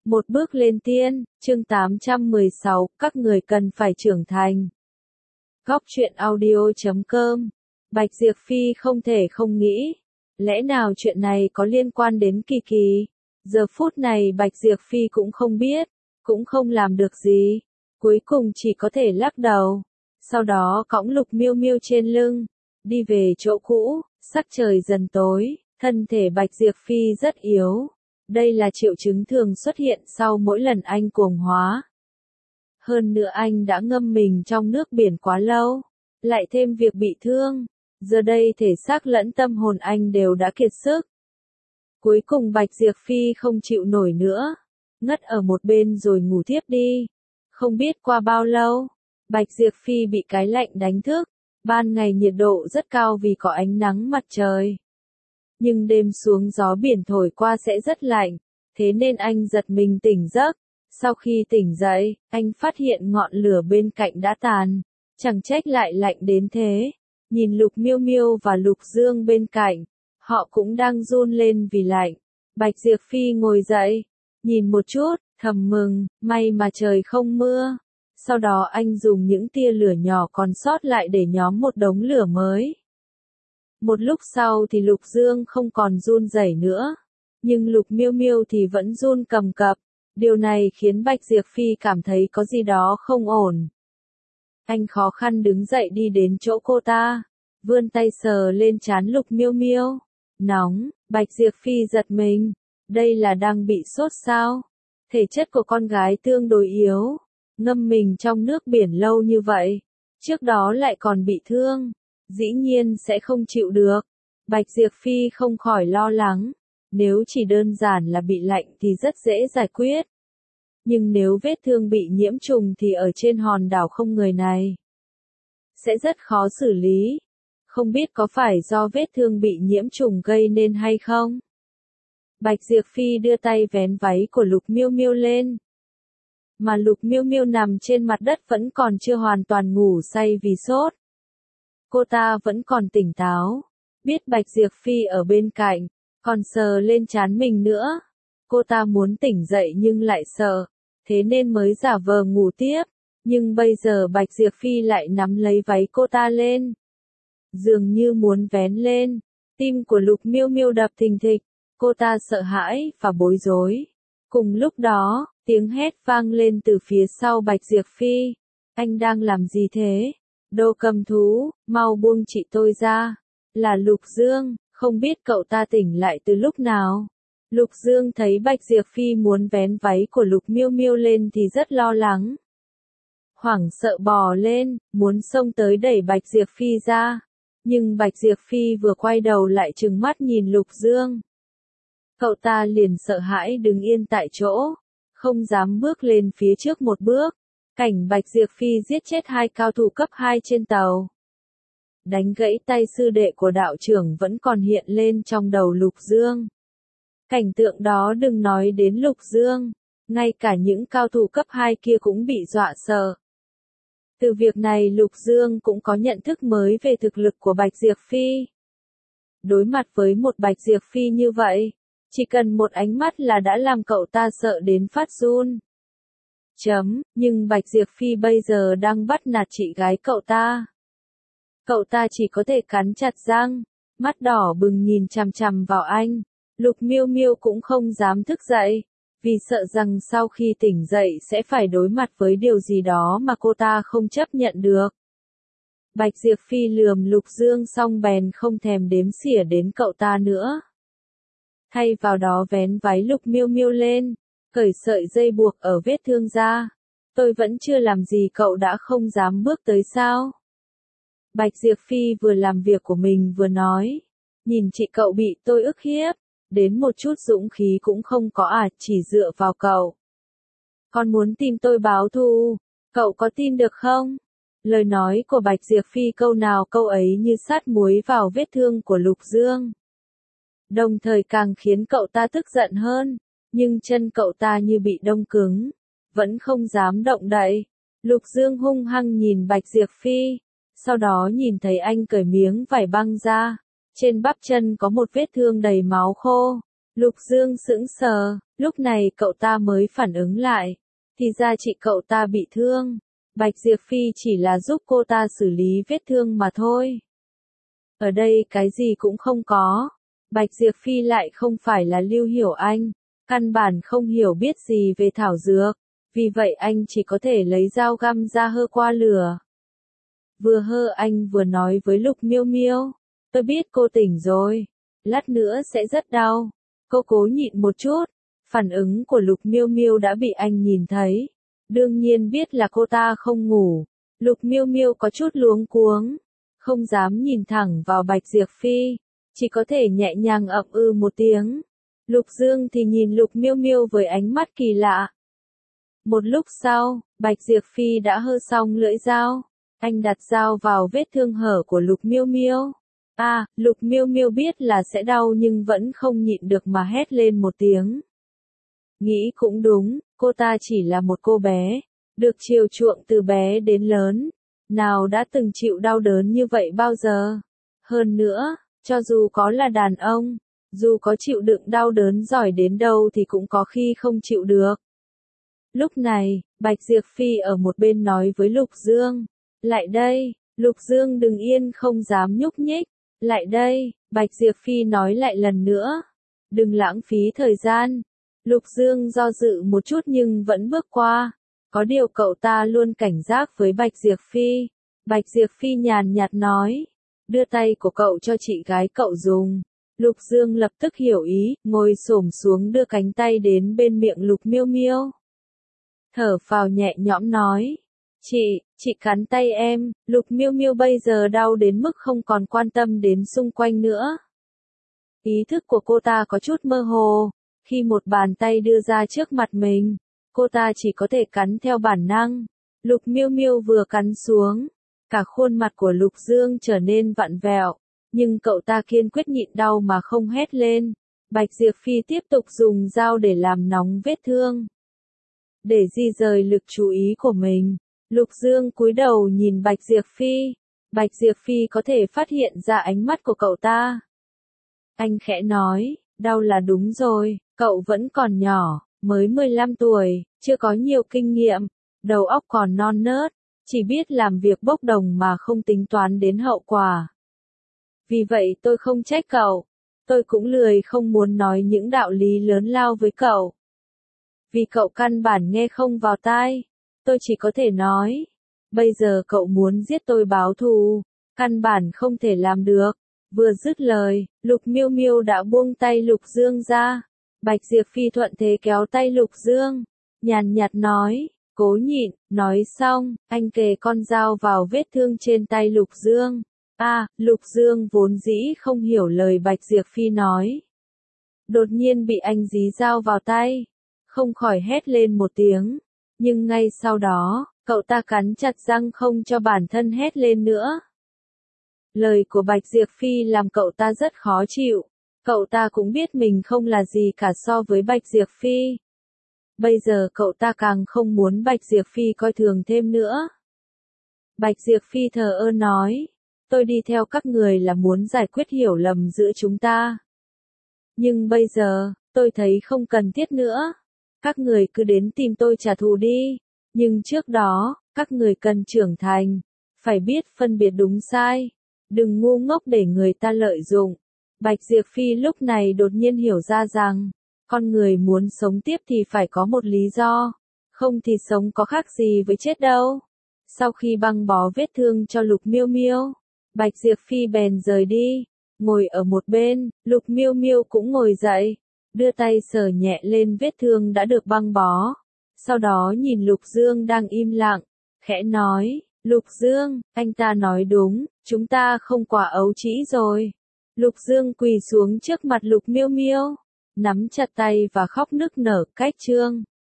Một bước lên tiên, chương 816, các người cần phải trưởng thành. Góc truyện audio.com. Bạch Diệp Phi không thể không nghĩ. Lẽ nào chuyện này có liên quan đến Kỳ Kỳ? Giờ phút này Bạch Diệp Phi cũng không biết, cũng không làm được gì. Cuối cùng chỉ có thể lắc đầu. Sau đó cõng Lục Miêu Miêu trên lưng, đi về chỗ cũ. Sắc trời dần tối, thân thể Bạch Diệp Phi rất yếu. Đây là triệu chứng thường xuất hiện sau mỗi lần anh cuồng hóa. Hơn nữa anh đã ngâm mình trong nước biển quá lâu, lại thêm việc bị thương. Giờ đây thể xác lẫn tâm hồn anh đều đã kiệt sức. Cuối cùng Bạch Diệp Phi không chịu nổi nữa, ngất ở một bên rồi ngủ thiếp đi. Không biết qua bao lâu, Bạch Diệp Phi bị cái lạnh đánh thức. Ban ngày nhiệt độ rất cao vì có ánh nắng mặt trời. Nhưng đêm xuống gió biển thổi qua sẽ rất lạnh, thế nên anh giật mình tỉnh giấc. Sau khi tỉnh dậy, anh phát hiện ngọn lửa bên cạnh đã tàn, chẳng trách lại lạnh đến thế. Nhìn Lục Miêu Miêu và Lục Dương bên cạnh, họ cũng đang run lên vì lạnh. Bạch Diệp Phi ngồi dậy, nhìn một chút, thầm mừng, may mà trời không mưa. Sau đó anh dùng những tia lửa nhỏ còn sót lại để nhóm một đống lửa mới. Một lúc sau thì Lục Dương không còn run rẩy nữa, nhưng Lục Miêu Miêu thì vẫn run cầm cập. Điều này khiến Bạch Diệp Phi cảm thấy có gì đó không ổn. Anh khó khăn đứng dậy đi đến chỗ cô ta, vươn tay sờ lên trán Lục Miêu Miêu. Nóng, Bạch Diệp Phi giật mình, đây là đang bị sốt sao? Thể chất của con gái tương đối yếu, ngâm mình trong nước biển lâu như vậy, trước đó lại còn bị thương, dĩ nhiên sẽ không chịu được. Bạch Diệp Phi không khỏi lo lắng, nếu chỉ đơn giản là bị lạnh thì rất dễ giải quyết. Nhưng nếu vết thương bị nhiễm trùng thì ở trên hòn đảo không người này sẽ rất khó xử lý. Không biết có phải do vết thương bị nhiễm trùng gây nên hay không? Bạch Diệp Phi đưa tay vén váy của Lục Miêu Miêu lên. Mà Lục Miêu Miêu nằm trên mặt đất vẫn còn chưa hoàn toàn ngủ say vì sốt. Cô ta vẫn còn tỉnh táo, biết Bạch Diệp Phi ở bên cạnh, còn sờ lên trán mình nữa. Cô ta muốn tỉnh dậy nhưng lại sợ, thế nên mới giả vờ ngủ tiếp. Nhưng bây giờ Bạch Diệp Phi lại nắm lấy váy cô ta lên, dường như muốn vén lên. Tim của Lục Miêu Miêu đập thình thịch, cô ta sợ hãi và bối rối. Cùng lúc đó, tiếng hét vang lên từ phía sau Bạch Diệp Phi. Anh đang làm gì thế? Đồ cầm thú, mau buông chị tôi ra. Là Lục Dương, không biết cậu ta tỉnh lại từ lúc nào. Lục Dương thấy Bạch Diệp Phi muốn vén váy của Lục Miêu Miêu lên thì rất lo lắng. Hoảng sợ bò lên, muốn xông tới đẩy Bạch Diệp Phi ra. Nhưng Bạch Diệp Phi vừa quay đầu lại trừng mắt nhìn Lục Dương. Cậu ta liền sợ hãi đứng yên tại chỗ, không dám bước lên phía trước một bước. Cảnh Bạch Diệp Phi giết chết 2 cao thủ cấp 2 trên tàu, đánh gãy tay sư đệ của đạo trưởng vẫn còn hiện lên trong đầu Lục Dương. Cảnh tượng đó đừng nói đến Lục Dương, ngay cả những cao thủ cấp 2 kia cũng bị dọa sợ. Từ việc này Lục Dương cũng có nhận thức mới về thực lực của Bạch Diệp Phi. Đối mặt với một Bạch Diệp Phi như vậy, chỉ cần một ánh mắt là đã làm cậu ta sợ đến phát run. Nhưng Bạch Diệp Phi bây giờ đang bắt nạt chị gái cậu ta. Cậu ta chỉ có thể cắn chặt răng, mắt đỏ bừng nhìn chằm chằm vào anh. Lục Miêu Miêu cũng không dám thức dậy, vì sợ rằng sau khi tỉnh dậy sẽ phải đối mặt với điều gì đó mà cô ta không chấp nhận được. Bạch Diệp Phi lườm Lục Dương xong bèn không thèm đếm xỉa đến cậu ta nữa. Thay vào đó vén váy Lục Miêu Miêu lên, cởi sợi dây buộc ở vết thương ra. Tôi vẫn chưa làm gì cậu đã không dám bước tới sao? Bạch Diệp Phi vừa làm việc của mình vừa nói. Nhìn chị cậu bị tôi ức hiếp, đến một chút dũng khí cũng không có à, chỉ dựa vào cậu. Con muốn tìm tôi báo thù, cậu có tin được không? Lời nói của Bạch Diệp Phi câu nào câu ấy như sát muối vào vết thương của Lục Dương. Đồng thời càng khiến cậu ta tức giận hơn, nhưng chân cậu ta như bị đông cứng, vẫn không dám động đậy. Lục Dương hung hăng nhìn Bạch Diệp Phi, sau đó nhìn thấy anh cởi miếng vải băng ra, trên bắp chân có một vết thương đầy máu khô. Lục Dương sững sờ, lúc này cậu ta mới phản ứng lại. Thì ra chị cậu ta bị thương. Bạch Diệp Phi chỉ là giúp cô ta xử lý vết thương mà thôi. Ở đây cái gì cũng không có. Bạch Diệp Phi lại không phải là Lưu Hiểu Anh, căn bản không hiểu biết gì về thảo dược, vì vậy anh chỉ có thể lấy dao găm ra hơ qua lửa. Vừa hơ anh vừa nói với Lục Miêu Miêu, tôi biết cô tỉnh rồi, lát nữa sẽ rất đau, cô cố nhịn một chút. Phản ứng của Lục Miêu Miêu đã bị anh nhìn thấy, đương nhiên biết là cô ta không ngủ. Lục Miêu Miêu có chút luống cuống, không dám nhìn thẳng vào Bạch Diệp Phi, chỉ có thể nhẹ nhàng ậm ừ một tiếng. Lục Dương thì nhìn Lục Miêu Miêu với ánh mắt kỳ lạ. Một lúc sau, Bạch Diệp Phi đã hơ xong lưỡi dao, anh đặt dao vào vết thương hở của Lục Miêu Miêu. Lục Miêu Miêu biết là sẽ đau nhưng vẫn không nhịn được mà hét lên một tiếng. Nghĩ cũng đúng, cô ta chỉ là một cô bé, được chiều chuộng từ bé đến lớn, nào đã từng chịu đau đớn như vậy bao giờ. Hơn nữa, cho dù có là đàn ông, dù có chịu đựng đau đớn giỏi đến đâu thì cũng có khi không chịu được. Lúc này, Bạch Diệp Phi ở một bên nói với Lục Dương, lại đây. Lục Dương đứng yên không dám nhúc nhích. Lại đây, Bạch Diệp Phi nói lại lần nữa. Đừng lãng phí thời gian. Lục Dương do dự một chút nhưng vẫn bước qua. Có điều cậu ta luôn cảnh giác với Bạch Diệp Phi. Bạch Diệp Phi nhàn nhạt nói, đưa tay của cậu cho chị gái cậu dùng. Lục Dương lập tức hiểu ý, ngồi xổm xuống đưa cánh tay đến bên miệng Lục Miêu Miêu. Thở phào nhẹ nhõm nói, chị cắn tay em. Lục Miêu Miêu bây giờ đau đến mức không còn quan tâm đến xung quanh nữa. Ý thức của cô ta có chút mơ hồ, khi một bàn tay đưa ra trước mặt mình, cô ta chỉ có thể cắn theo bản năng. Lục Miêu Miêu vừa cắn xuống, cả khuôn mặt của Lục Dương trở nên vặn vẹo, nhưng cậu ta kiên quyết nhịn đau mà không hét lên. Bạch Diệp Phi tiếp tục dùng dao để làm nóng vết thương. Để di rời lực chú ý của mình, Lục Dương cúi đầu nhìn Bạch Diệp Phi. Bạch Diệp Phi có thể phát hiện ra ánh mắt của cậu ta. Anh khẽ nói, đau là đúng rồi, cậu vẫn còn nhỏ, mới 15 tuổi, chưa có nhiều kinh nghiệm, đầu óc còn non nớt, chỉ biết làm việc bốc đồng mà không tính toán đến hậu quả. Vì vậy tôi không trách cậu, tôi cũng lười không muốn nói những đạo lý lớn lao với cậu. Vì cậu căn bản nghe không vào tai, tôi chỉ có thể nói, bây giờ cậu muốn giết tôi báo thù, căn bản không thể làm được. Vừa dứt lời, Lục Miêu Miêu đã buông tay Lục Dương ra. Bạch Diệp Phi thuận thế kéo tay Lục Dương, nhàn nhạt nói, cố nhịn. Nói xong, anh kề con dao vào vết thương trên tay Lục Dương. Lục Dương vốn dĩ không hiểu lời Bạch Diệp Phi nói. Đột nhiên bị anh dí dao vào tay, không khỏi hét lên một tiếng. Nhưng ngay sau đó, cậu ta cắn chặt răng không cho bản thân hét lên nữa. Lời của Bạch Diệp Phi làm cậu ta rất khó chịu. Cậu ta cũng biết mình không là gì cả so với Bạch Diệp Phi. Bây giờ cậu ta càng không muốn Bạch Diệp Phi coi thường thêm nữa. Bạch Diệp Phi thờ ơ nói, tôi đi theo các người là muốn giải quyết hiểu lầm giữa chúng ta. Nhưng bây giờ, tôi thấy không cần thiết nữa. Các người cứ đến tìm tôi trả thù đi. Nhưng trước đó, các người cần trưởng thành, phải biết phân biệt đúng sai. Đừng ngu ngốc để người ta lợi dụng. Bạch Diệp Phi lúc này đột nhiên hiểu ra rằng, con người muốn sống tiếp thì phải có một lý do, không thì sống có khác gì với chết đâu. Sau khi băng bó vết thương cho Lục Miêu Miêu, Bạch Diệp Phi bèn rời đi, ngồi ở một bên. Lục Miêu Miêu cũng ngồi dậy, đưa tay sờ nhẹ lên vết thương đã được băng bó. Sau đó nhìn Lục Dương đang im lặng, khẽ nói, Lục Dương, anh ta nói đúng, chúng ta không quả ấu trĩ rồi. Lục Dương quỳ xuống trước mặt Lục Miêu Miêu, nắm chặt tay và khóc nức nở, cách trương.